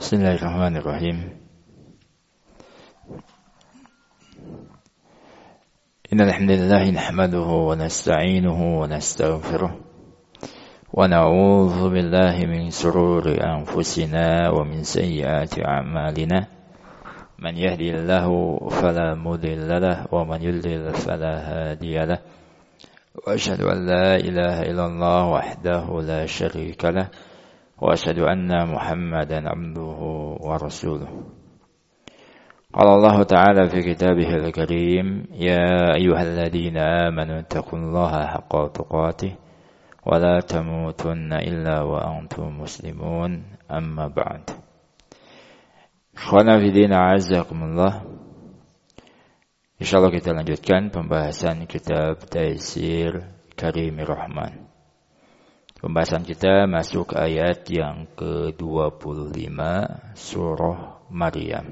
Bismillahirrahmanirrahim. Innal hamdalillah nahmaduhu wa nasta'inuhu wa nastaghfiruh wa na'udzu billahi min shururi anfusina wa min sayyiati a'malina. Man yahdihillahu fala mudilla lahu wa man yudlil fala hadiya lahu. Wa asyhadu an la ilaha illallah wahdahu la syarika lahu wa asyhadu anna Muhammadan abduhu wa rasuluh. Qala Allah Ta'ala fi kitabihil karim, ya ayyuhalladzina amanu taqullaha haqqa tuqatih wa la tamutunna illa wa antum muslimun, amma ba'd. Ikhwana fi din, a'azzakumullah. Insyaallah kita lanjutkan pembahasan kitab Taisir Karimir Rahman. Pembahasan kita masuk ayat yang ke-25 surah Maryam,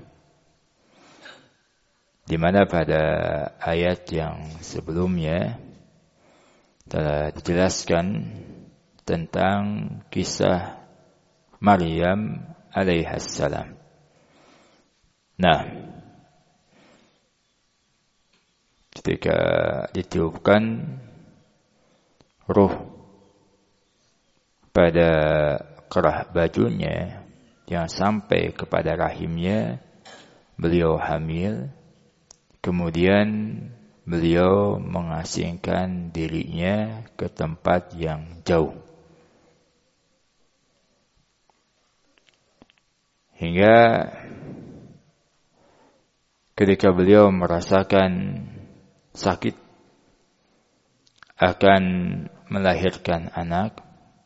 di mana pada ayat yang sebelumnya telah dijelaskan tentang kisah Maryam alaihissalam. Nah, ketika ditiupkan ruh pada kerah bajunya yang sampai kepada rahimnya, beliau hamil. Kemudian beliau mengasingkan dirinya ke tempat yang jauh. Hingga ketika beliau merasakan sakit akan melahirkan anak,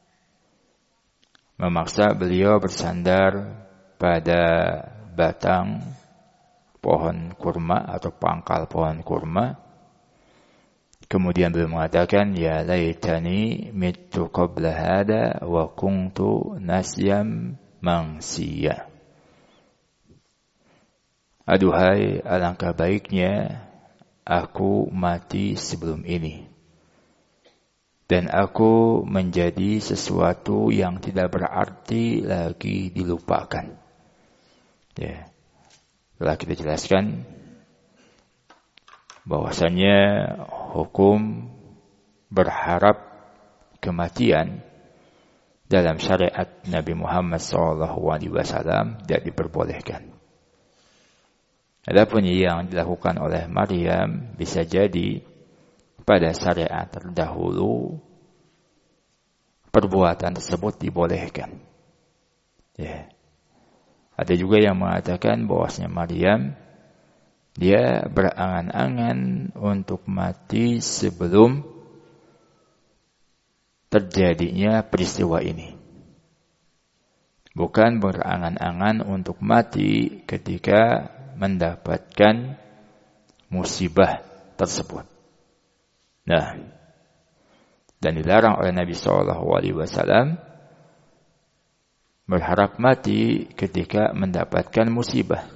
memaksa beliau bersandar pada batang pohon kurma atau pangkal pohon kurma. Kemudian beliau mengatakan, ya laitani mittu qabla hada wa kuntu nasyam mansiya. Aduhai, alangkah baiknya aku mati sebelum ini, dan aku menjadi sesuatu yang tidak berarti lagi dilupakan. Ya, telah kita jelaskan bahwasannya hukum berharap kematian dalam syariat Nabi Muhammad SAW tidak diperbolehkan. Adapun yang dilakukan oleh Maryam bisa jadi pada syariat terdahulu perbuatan tersebut dibolehkan. Ya. Ada juga yang mengatakan bahwasanya Maryam dia berangan-angan untuk mati sebelum terjadinya peristiwa ini. Bukan berangan-angan untuk mati ketika mendapatkan musibah tersebut. Nah, dan dilarang oleh Nabi SAW berharap mati ketika mendapatkan musibah.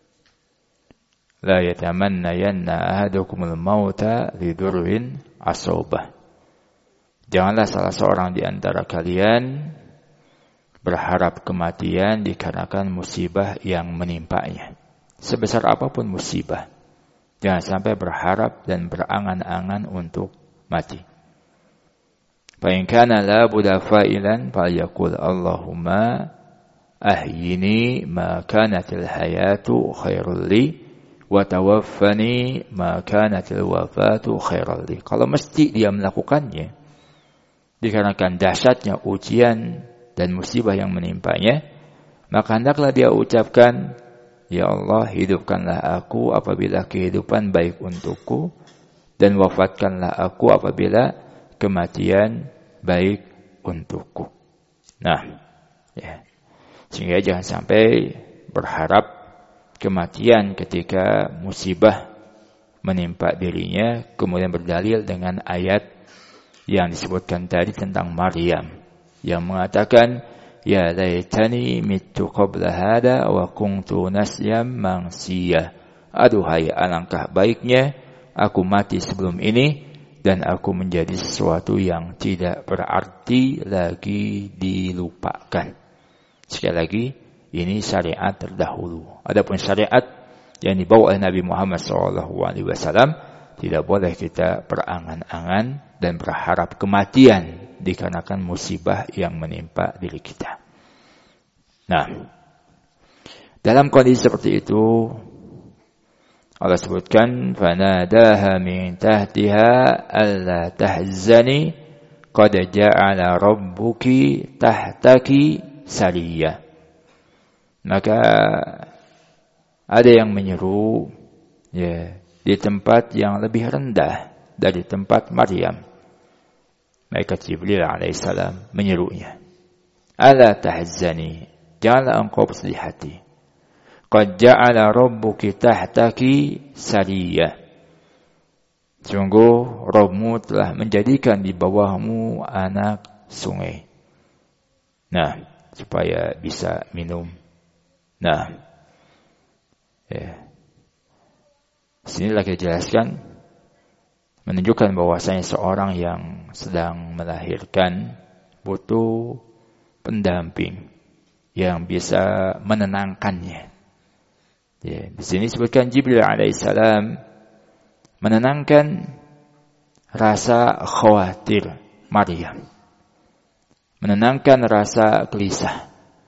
La yatamannayanna ahadukumul mauta lidurrin asabah. Janganlah salah seorang di antara kalian berharap kematian dikarenakan musibah yang menimpanya. Sebesar apapun musibah, jangan sampai berharap dan berangan-angan untuk mati. Fa in kana la budda fa'ilan falyaqul Allahumma ahyini ma kanatil hayatu khairul li wa tawaffani ma kanatil wafatu khairul li. Kalau mesti dia melakukannya dikarenakan dahsyatnya ujian dan musibah yang menimpanya, maka hendaklah dia ucapkan, ya Allah, hidupkanlah aku apabila kehidupan baik untukku, dan wafatkanlah aku apabila kematian baik untukku. Nah, ya. Sehingga jangan sampai berharap kematian ketika musibah menimpa dirinya, kemudian berdalil dengan ayat yang disebutkan tadi tentang Maryam yang mengatakan, ya laitani mittu qabla hada wa kuntu nasyam mansiya. Aduhai, alangkah baiknya aku mati sebelum ini dan aku menjadi sesuatu yang tidak berarti lagi dilupakan. Sekali lagi, Ini syariat terdahulu. Adapun syariat yang dibawa oleh Nabi Muhammad SAW, tidak boleh kita berangan-angan dan berharap kematian dikarenakan musibah yang menimpa diri kita. Nah, dalam kondisi seperti itu, Allah sebutkan, فَنَادَاهَا مِنْ تَحْتِهَا أَلَّا تَحْزَنِي قَدْ جَعَلَ رَبُّكِ تَحْتَكِ سَرِيًّا. Maka ada yang menyeru di tempat yang lebih rendah dari tempat Maryam. Malaikat Jibril alaihissalam menyerunya, "Ala tahzani, janganlah engkau bersedih hati. Qad ja'ala rabbuki tahtaki sariyah. Sungguh Rabbmu telah menjadikan di bawahmu anak sungai. Nah, supaya bisa minum. Nah, sini lagi dijelaskan menunjukkan bahwasanya seorang yang sedang melahirkan butuh pendamping yang bisa menenangkannya. Di sini disebutkan Jibril alaihissalam menenangkan rasa khawatir Maryam, menenangkan rasa gelisah.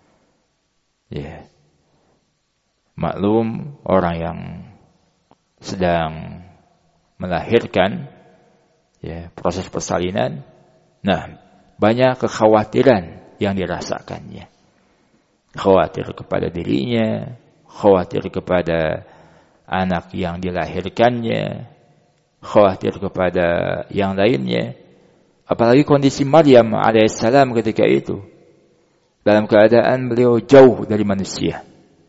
Maklum orang yang sedang melahirkan, proses persalinan, nah banyak kekhawatiran yang dirasakannya. Khawatir kepada dirinya, khawatir kepada anak yang dilahirkannya, khawatir kepada yang lainnya. Apalagi kondisi Maryam alaihissalam ketika itu, dalam keadaan beliau jauh dari manusia.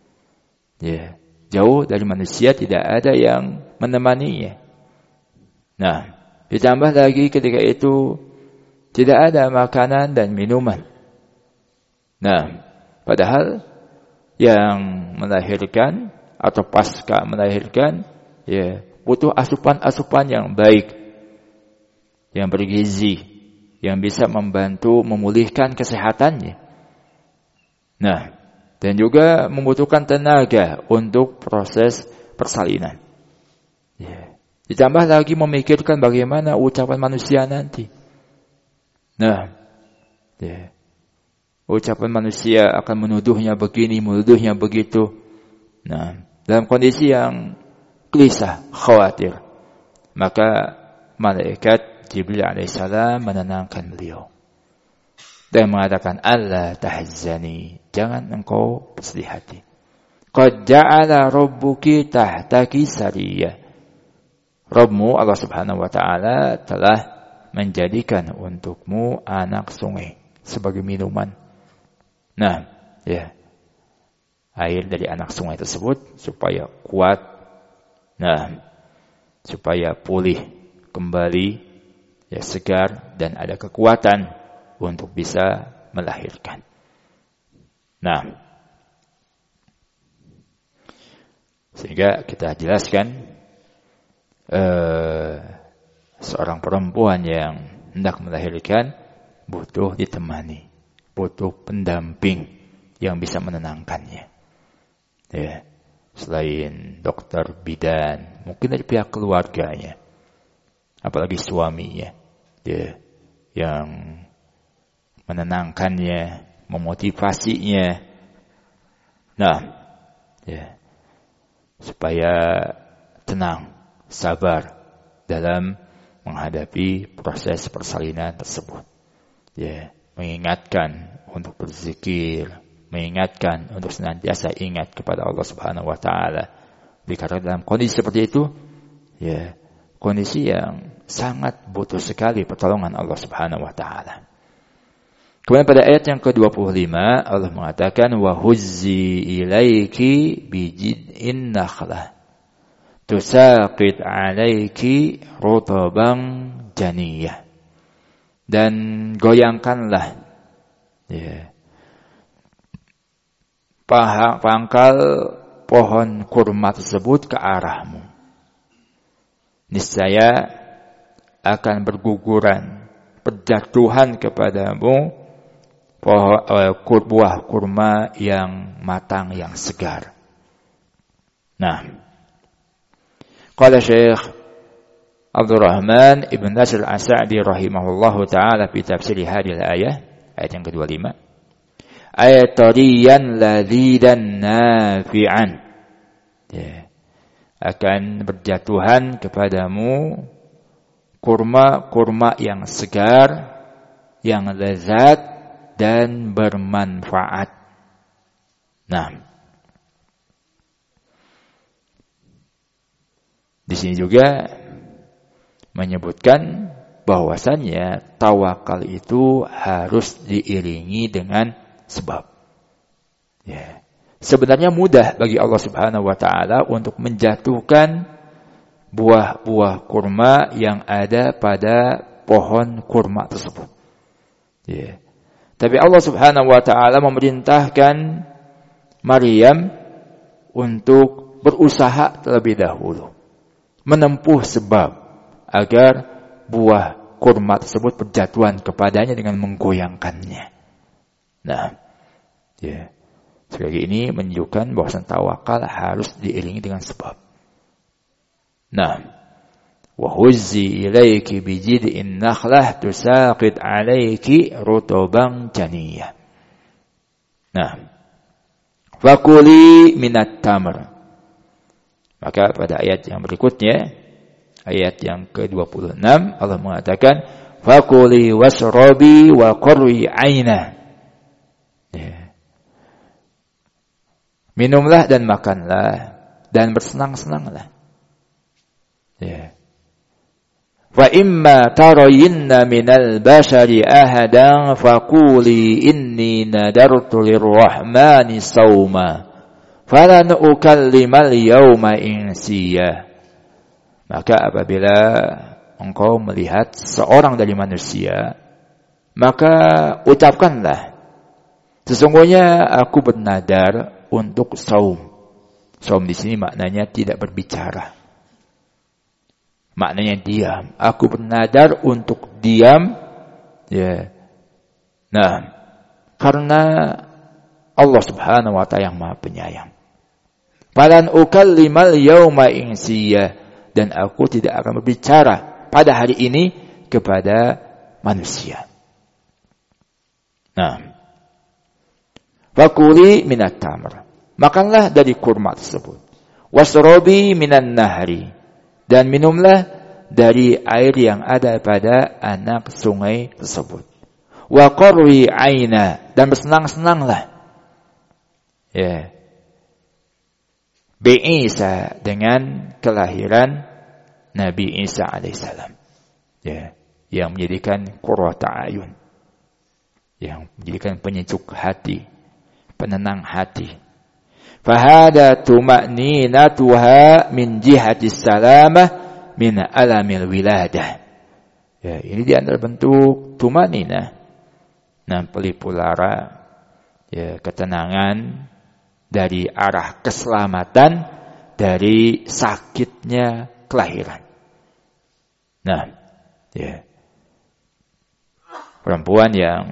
Jauh dari manusia, tidak ada yang menemaninya. Nah, ditambah lagi ketika itu tidak ada makanan dan minuman. Nah, padahal yang melahirkan atau pasca melahirkan butuh asupan-asupan yang baik, yang bergizi, yang bisa membantu memulihkan kesehatannya. Nah, dan juga membutuhkan tenaga untuk proses persalinan. Ditambah lagi memikirkan bagaimana ucapan manusia nanti. Nah, ucapan manusia akan menuduhnya begini, menuduhnya begitu. Nah, dalam kondisi yang gelisah, khawatir, maka malaikat Jibril alaihissalam menenangkan beliau dan mengatakan, "Allah tahzani, jangan engkau bersedih hati. Qad ja'ala rabbuki tahtaki sariyah." Rabbmu Allah Subhanahu wa taala telah menjadikan untukmu anak sungai sebagai minuman. Nah, air dari anak sungai tersebut supaya kuat, supaya pulih kembali, segar dan ada kekuatan untuk bisa melahirkan. Nah, sehingga kita jelaskan seorang perempuan yang hendak melahirkan butuh ditemani, butuh pendamping yang bisa menenangkannya. Selain dokter bidan, mungkin dari pihak keluarganya, apalagi suaminya, yang menenangkannya, memotivasinya. Nah, supaya tenang, sabar dalam menghadapi proses persalinan tersebut. Mengingatkan untuk berzikir, mengingatkan untuk senantiasa ingat kepada Allah Subhanahu wa taala. Karena dalam kondisi seperti itu, kondisi yang sangat butuh sekali pertolongan Allah Subhanahu wa taala. Kemudian pada ayat yang ke-25 Allah mengatakan, wa huzzi ilaiki bijid'in nakhlah tusaqit 'alaiki rutaban janiyah. Dan goyangkanlah pangkal pohon kurma tersebut ke arahmu. Niscaya akan berguguran, berjatuhan kepadamu buah kurma yang matang, yang segar. Nah, qala Syekh Abdurrahman Ibn Nasir As-Sa'di rahimahullahu ta'ala fi tafsir hadhihi al-ayah, ayat yang ke-25. Ayat tariyan ladzidan nafi'an. Ya. Akan berjatuhan kepadamu kurma-kurma yang segar, yang lezat dan bermanfaat. Nah, di sini juga menyebutkan bahwasannya tawakal itu harus diiringi dengan sebab. Ya. Sebenarnya mudah bagi Allah Subhanahu wa taala untuk menjatuhkan buah-buah kurma yang ada pada pohon kurma tersebut. Ya. Tapi Allah Subhanahu wa taala memerintahkan Maryam untuk berusaha terlebih dahulu, menempuh sebab agar buah kurma tersebut berjatuhan kepadanya dengan menggoyangkannya. Nah, ya. Sekali ini menunjukkan bahwa tawakal harus diiringi dengan sebab. Nah, wa huzzi ilaiki bi jid'in nakhlah tusaqit 'alaiki rutuban janiyah. Nah, fakuli minat tamr. Maka pada ayat yang berikutnya, ayat yang ke-26, Allah mengatakan, fakuli wasrobi wa qurri 'aina. Ya. Minumlah dan makanlah dan bersenang-senanglah. Ya. Fa imma tarayinna minal bashari ahadan faquli inni nadartu lirrahmani sawma falan ukallimal yawma insiya. Maka apabila engkau melihat seorang dari manusia, maka ucapkanlah, sesungguhnya aku bernadar untuk saum. Saum di sini maknanya tidak berbicara. Maknanya diam. Aku bernadar untuk diam. Ya. Nah, karena Allah Subhanahu wa ta'ala yang Maha Penyayang. Falan ukallimal yauma insiya, dan aku tidak akan berbicara pada hari ini kepada manusia. Nah, fakuli minat tamr, makanlah dari kurma tersebut. Wasrobi minan nahri, dan minumlah dari air yang ada pada anak sungai tersebut. Wa qarri aina, dan bersenang-senanglah. Ya. Isa dengan kelahiran Nabi Isa alaihissalam. Ya, yang menjadikan qurrata ayun, yang menjadikan penyejuk hati, penenang hati. Fahada tuma'ninatuha min jihati salamah min alamil wiladah. Ya, ini di antara bentuk tumanina. Nah, pelipur lara, ya, ketenangan dari arah keselamatan dari sakitnya kelahiran. Nah, ya, perempuan yang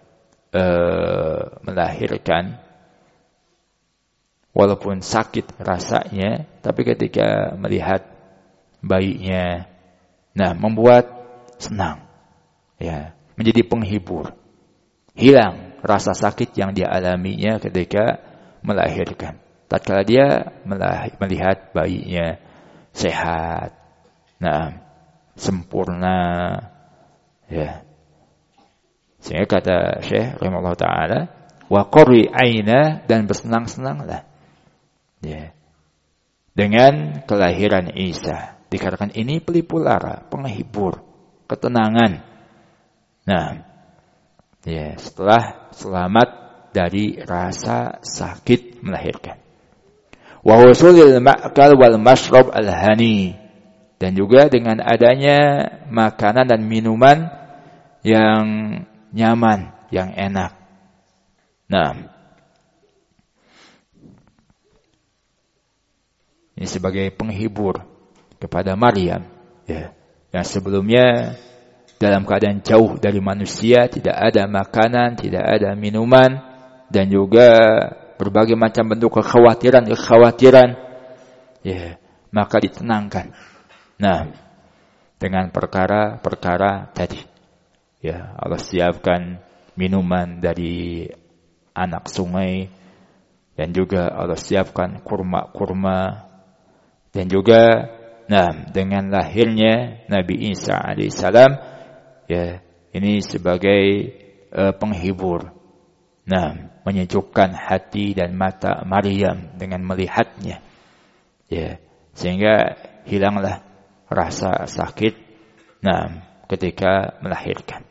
melahirkan, walaupun sakit rasanya, tapi ketika melihat bayinya, nah, membuat senang, ya, menjadi penghibur, hilang rasa sakit yang dia alaminya ketika melahirkan. Tatkala dia melihat bayinya sehat, nah, sempurna, ya. Sehingga kata Syekh rahimahullah ta'ala, wa qarri aina, dan bersenang-senanglah, ya, dengan kelahiran Isa. Dikatakan ini pelipur lara, penghibur, ketenangan. Nah, ya, setelah selamat dari rasa sakit melahirkan. Wa husulil ma'kal wal mashrab al-hani, dan juga dengan adanya makanan dan minuman yang nyaman, yang enak. Nah, ini sebagai penghibur kepada Maryam, ya, yang sebelumnya dalam keadaan jauh dari manusia, tidak ada makanan, tidak ada minuman, dan juga berbagai macam bentuk kekhawatiran, ya, maka ditenangkan. Nah, dengan perkara-perkara tadi, ya, Allah siapkan minuman dari anak sungai, dan juga Allah siapkan kurma-kurma, dan juga, nah, dengan lahirnya Nabi Isa alaihissalam, ya, ini sebagai penghibur. Nah, menyejukkan hati dan mata Maryam dengan melihatnya. Ya, sehingga hilanglah rasa sakit, nah, ketika melahirkan.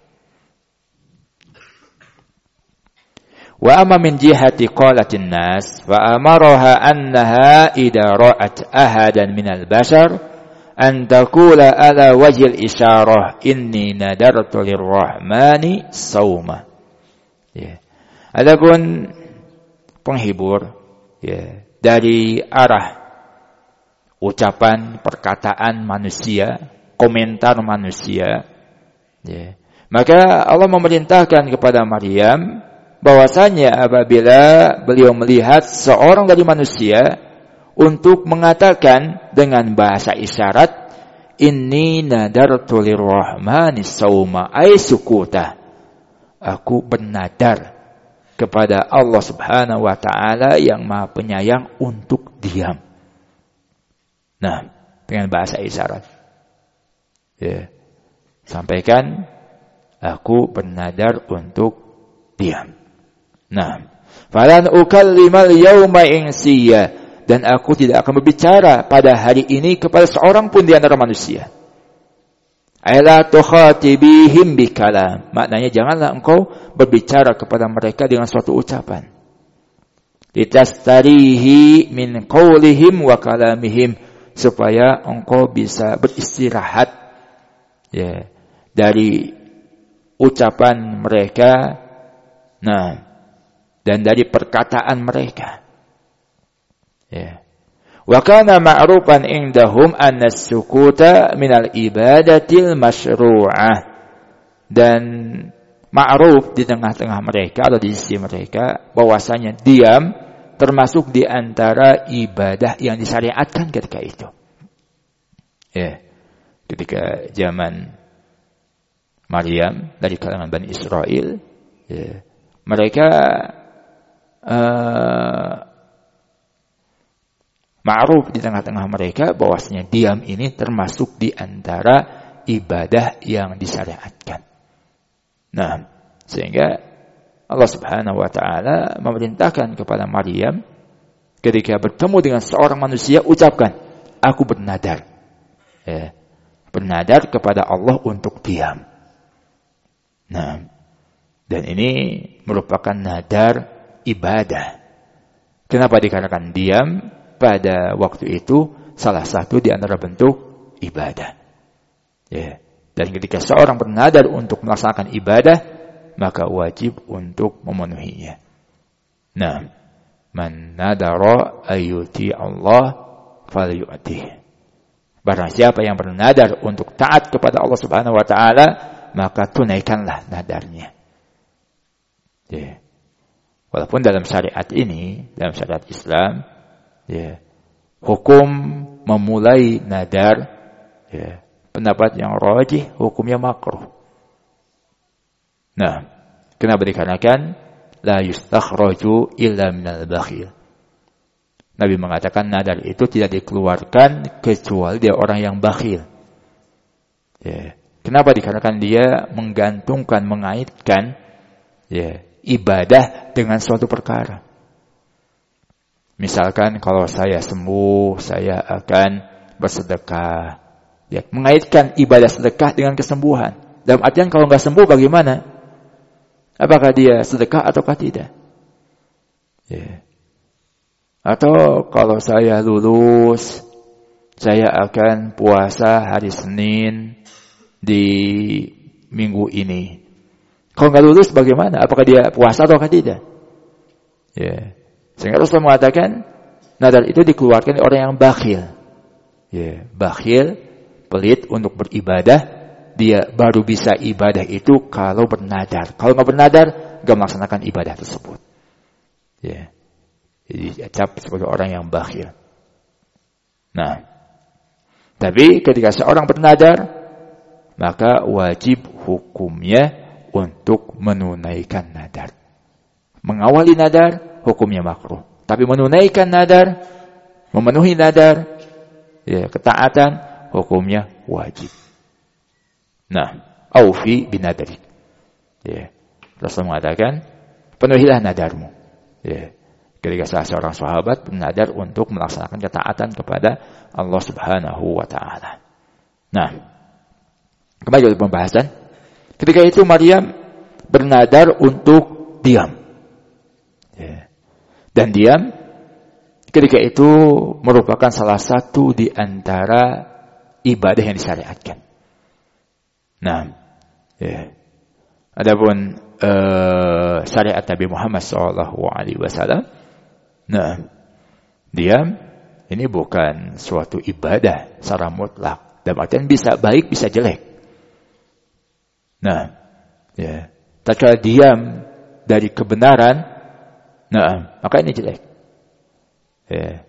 Wa amma min jihati qalatin nas wa amaraha annaha idza ra'at ahadan minal bashar an taqula ala wajhil isyarah inni nadartu lirrahmani sauma. Ya. Adapun penghibur, ya, dari arah ucapan, perkataan manusia, komentar manusia, ya, maka Allah memerintahkan kepada Maryam bahwasanya apabila beliau melihat seorang dari manusia untuk mengatakan dengan bahasa isyarat, inni nadartu lirrahmani sauma, ay sukuta, aku bernadar kepada Allah Subhanahu wa taala yang Maha Penyayang untuk diam. Nah, dengan bahasa isyarat, ya, sampaikan, aku bernadar untuk diam. Nah, falan ukallimal yawma insiya, dan aku tidak akan berbicara pada hari ini kepada seorang pun di antara manusia. Ala tukhatibihim bikalam, maknanya janganlah engkau berbicara kepada mereka dengan suatu ucapan. Litastarihi min qaulihim wa kalamihim, supaya engkau bisa beristirahat, ya, dari ucapan mereka, nah, dan dari perkataan mereka. Ya. Wa kana ma'rufan indahum anna as-sukuta minal ibadatil masyru'ah, dan ma'ruf di tengah-tengah mereka atau di sisi mereka bahwasanya diam termasuk di antara ibadah yang disyariatkan ketika itu. Ya. Ketika zaman Maryam dari kalangan Bani Israel, ya, mereka ma'ruf di tengah-tengah mereka bahwasanya diam ini termasuk di antara ibadah yang disyariatkan. Nah, sehingga Allah Subhanahu wa taala memerintahkan kepada Maryam ketika bertemu dengan seorang manusia, ucapkan, aku bernadar. Ya, bernadar kepada Allah untuk diam. Nah, dan ini merupakan nadar ibadah. Kenapa dikatakan diam? Pada waktu itu salah satu di antara bentuk ibadah. Ya. Dan ketika seorang bernadar untuk melaksanakan ibadah, maka wajib untuk memenuhinya. Nah, man nadara ayyuti Allah falyu'tih. Barang siapa yang bernadar untuk taat kepada Allah Subhanahu wa taala, maka tunaikanlah nadarnya. Ya. Walaupun dalam syariat ini, dalam syariat Islam, ya, hukum memulai nadar, ya, pendapat yang rajih hukumnya makruh. Nah, kenapa dikarenakan la yustakhraju illa minal bakhil. Nabi mengatakan nadar itu tidak dikeluarkan kecuali dari orang yang bakhil. Ya. Kenapa dikarenakan dia menggantungkan, mengaitkan, ya, ibadah dengan suatu perkara. Misalkan kalau saya sembuh, saya akan bersedekah. Ya, mengaitkan ibadah sedekah dengan kesembuhan. Dalam artian kalau nggak sembuh bagaimana? Apakah dia sedekah ataukah tidak? Ya. Atau kalau saya lulus, saya akan puasa hari Senin di minggu ini. Kalau nggak lulus bagaimana? Apakah dia puasa ataukah tidak? Ya. Sehingga Rasulullah mengatakan nadar itu dikeluarkan oleh orang yang bakhil. Ya, bakhil, pelit untuk beribadah, dia baru bisa ibadah itu kalau bernadar. Kalau nggak bernadar, nggak melaksanakan ibadah tersebut. Ya. Jadi dicap sebagai orang yang bakhil. Nah, tapi ketika seorang bernadar, maka wajib hukumnya untuk menunaikan nadar. Mengawali nadar, hukumnya makruh. Tapi menunaikan nadar, memenuhi nadar, ya, ketaatan, hukumnya wajib. Nah, aufi binadari. Ya. Rasul mengatakan, penuhilah nadarmu. Ya. Ketika salah seorang sahabat bernadar untuk melaksanakan ketaatan kepada Allah Subhanahu wa taala. Nah, kembali ke pembahasan. Ketika itu Maryam bernadar untuk diam. Ya. Dan diam ketika itu merupakan salah satu di antara ibadah yang disyariatkan. Nah, ya. Adapun syariat Nabi Muhammad SAW, nah, diam ini bukan suatu ibadah secara mutlak. Dan artian bisa baik, bisa jelek. Nah, ya. Tatkala diam dari kebenaran, nah, maka ini jelek. Ya.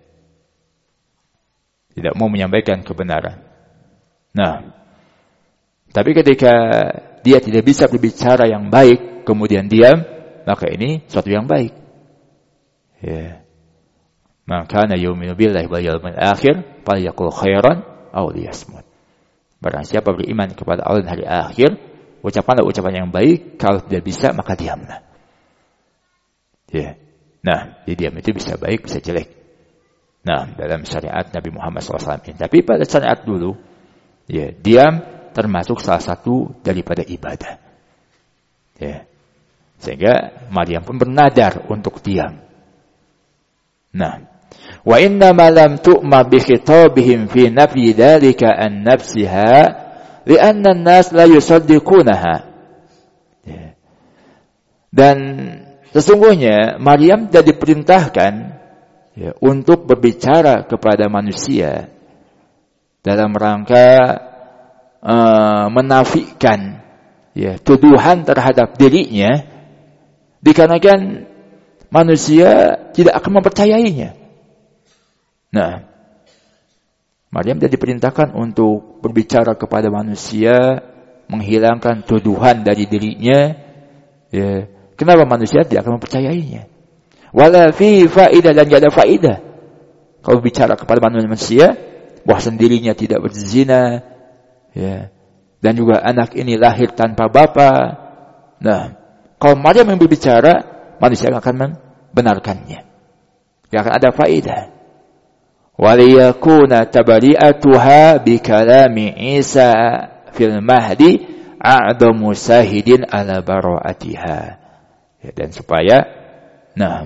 Tidak mau menyampaikan kebenaran. Nah, tapi ketika dia tidak bisa berbicara yang baik, kemudian diam, maka ini suatu yang baik. Ya. Man kana yu'minu billahi wal yawmil akhir falyaqul khairan aw liyasmut. Barang siapa beriman kepada Allah dan hari akhir, ucapkanlah ucapan yang baik, kalau tidak bisa maka diamlah. Ya. Nah, jadi diam itu bisa baik, bisa jelek. Nah, dalam syariat Nabi Muhammad SAW ini. Tapi pada syariat dulu, ya, diam termasuk salah satu daripada ibadah. Ya. Sehingga Maryam pun bernadar untuk diam. Nah, wa inna ma lam tu'ma bi khitabihim fi nafyi dhalika an nafsiha li'anna an-nas la yusaddiqunaha. Ya. Dan sesungguhnya Maryam tidak diperintahkan, ya, untuk berbicara kepada manusia dalam rangka menafikan, ya, tuduhan terhadap dirinya, dikarenakan manusia tidak akan mempercayainya. Nah, Maryam tidak diperintahkan untuk berbicara kepada manusia, menghilangkan tuduhan dari dirinya. Ya, kenapa manusia tidak akan mempercayainya? Wala fi faidah, dan tidak ada faidah kalau bicara kepada manusia bahwa sendirinya tidak berzina, ya, dan juga anak ini lahir tanpa bapa. Nah, kalau Maryam yang berbicara, manusia akan membenarkannya. Tidak akan ada faidah. Waliyakuna tabari'atuha bi kalami Isa fil mahdi a'damu sahidin ala bara'atiha. Ya, dan supaya, nah,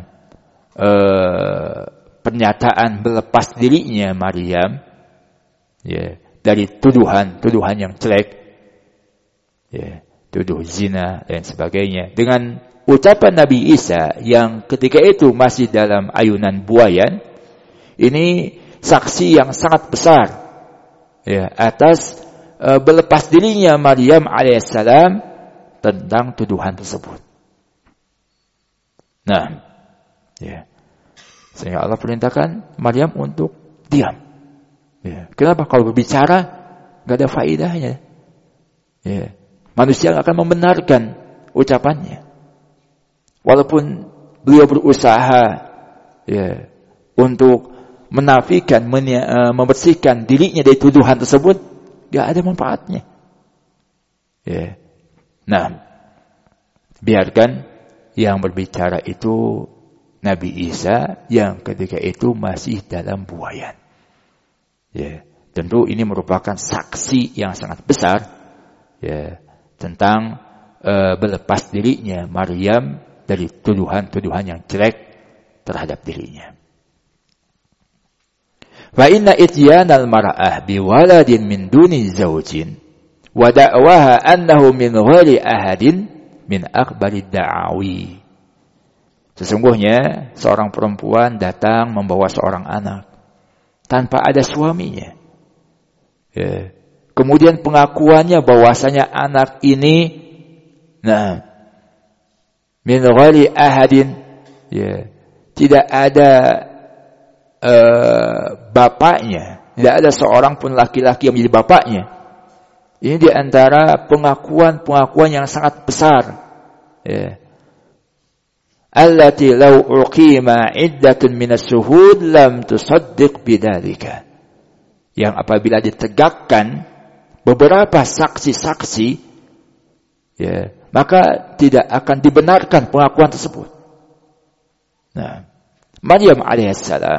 pernyataan melepas dirinya Maryam, ya, dari tuduhan yang jelek, ya, tuduh zina dan sebagainya, dengan ucapan Nabi Isa yang ketika itu masih dalam ayunan buayan, ini saksi yang sangat besar, ya, atas berlepas dirinya Maryam alaihissalam tentang tuduhan tersebut. Nah, ya, sehingga Allah perintahkan Maryam untuk diam. Ya. Kenapa? Kalau berbicara nggak ada faedahnya. Ya. Manusia akan membenarkan ucapannya. Walaupun beliau berusaha, ya, untuk menafikan, membersihkan dirinya dari tuduhan tersebut, nggak ada manfaatnya. Ya. Nah, biarkan yang berbicara itu Nabi Isa yang ketika itu masih dalam buayan. Ya, tentu ini merupakan saksi yang sangat besar, ya, tentang berlepas dirinya Maryam dari tuduhan-tuduhan yang jelek terhadap dirinya. Fa inna ityanal mar'ah biwaladin min duni zawjin wa da'waha annahu min ghairi ahadin min akbarid da'awi. Sesungguhnya seorang perempuan datang membawa seorang anak tanpa ada suaminya. Ya. Kemudian pengakuannya bahwasanya anak ini min ghairi ahadin, ya, tidak ada bapaknya, tidak ada seorang pun laki-laki yang menjadi bapaknya. Ini di antara pengakuan-pengakuan yang sangat besar. Ya. Allati law uqima iddatun minas syuhud lam tusaddiq bidzalika. Yang apabila ditegakkan beberapa saksi-saksi, ya, maka tidak akan dibenarkan pengakuan tersebut. Nah, Maryam alaihissalam